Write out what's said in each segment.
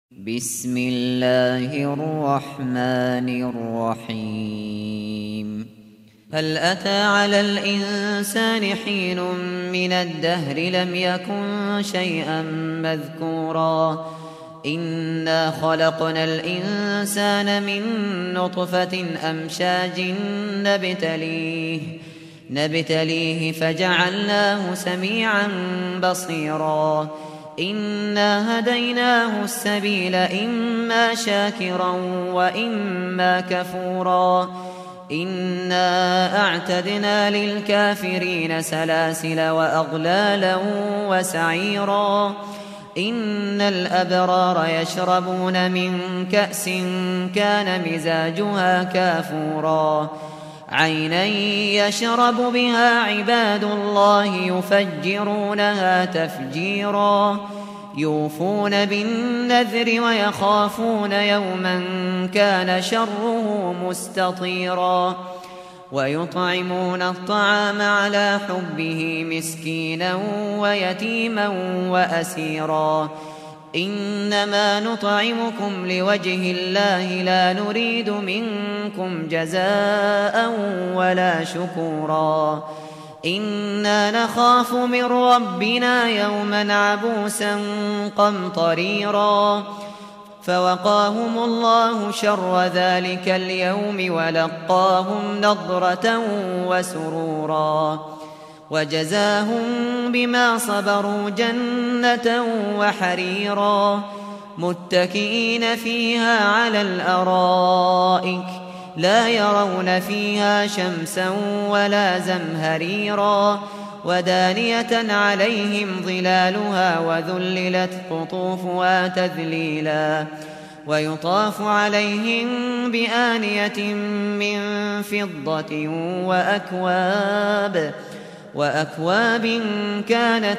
بسم الله الرحمن الرحيم. هل أتى على الإنسان حين من الدهر لم يكن شيئا مذكورا إنا خلقنا الإنسان من نطفة أمشاج نبتليه فجعلناه سميعا بصيرا إنا هديناه السبيل إما شاكرا وإما كفورا إنا أعتدنا للكافرين سلاسل وأغلالا وسعيرا إن الأبرار يشربون من كأس كان مزاجها كافورا عينا يشرب بها عباد الله يفجرونها تفجيرا يوفون بالنذر ويخافون يوما كان شره مستطيرا ويطعمون الطعام على حبه مسكينا ويتيما وأسيرا إنما نطعمكم لوجه الله لا نريد منكم جزاء ولا شكورا إنا نخاف من ربنا يوما عبوسا قمطريرا فوقاهم الله شر ذلك اليوم ولقاهم نضرة وسرورا وجزاهم بما صبروا جنة وحريرا متكئين فيها على الأرائك لا يرون فيها شمسا ولا زمهريرا ودانية عليهم ظلالها وذللت قطوفها تذليلا ويطاف عليهم بآنية من فضة وأكواب كانت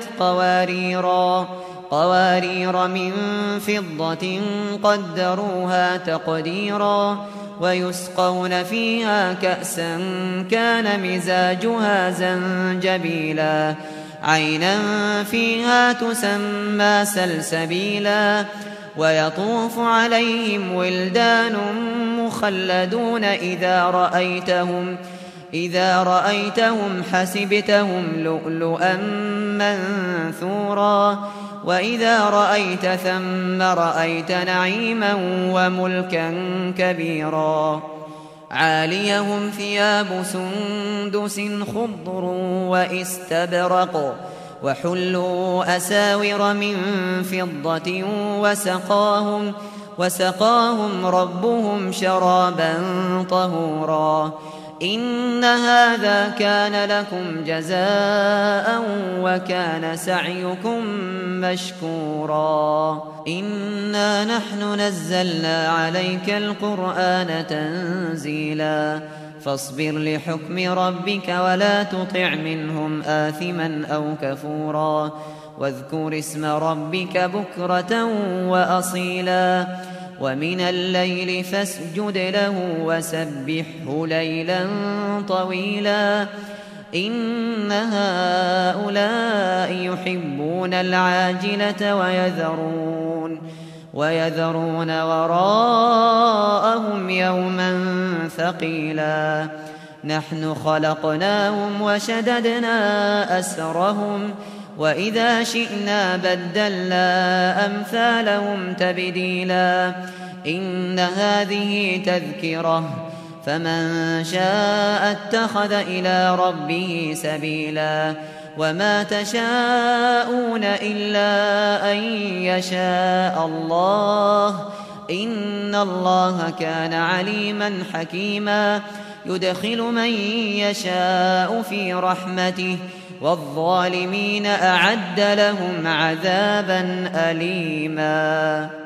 قوارير من فضة قدروها تقديرا ويسقون فيها كأسا كان مزاجها زنجبيلا عينا فيها تسمى سلسبيلا ويطوف عليهم ولدان مخلدون إذا رأيتهم حسبتهم لؤلؤا منثورا وإذا رأيت ثم رأيت نعيما وملكا كبيرا عاليهم ثياب سندس خضر واستبرق وحلوا أساور من فضة وسقاهم ربهم شرابا طهورا إن هذا كان لكم جزاء وكان سعيكم مشكورا إنا نحن نزلنا عليك القرآن تنزيلا فاصبر لحكم ربك ولا تطع منهم آثما أو كفورا واذكر اسم ربك بكرة وأصيلا ومن الليل فاسجد له وسبحه ليلا طويلا إن هؤلاء يحبون العاجلة ويذرون وراءهم يوما ثقيلا نحن خلقناهم وشددنا أسرهم وإذا شئنا بدلنا أمثالهم تبديلا إن هذه تذكرة فمن شاء اتخذ إلى ربه سبيلا وما تشاءون إلا أن يشاء الله إن الله كان عليما حكيما يدخل من يشاء في رحمته والظالمين أعد لهم عذابا أليما.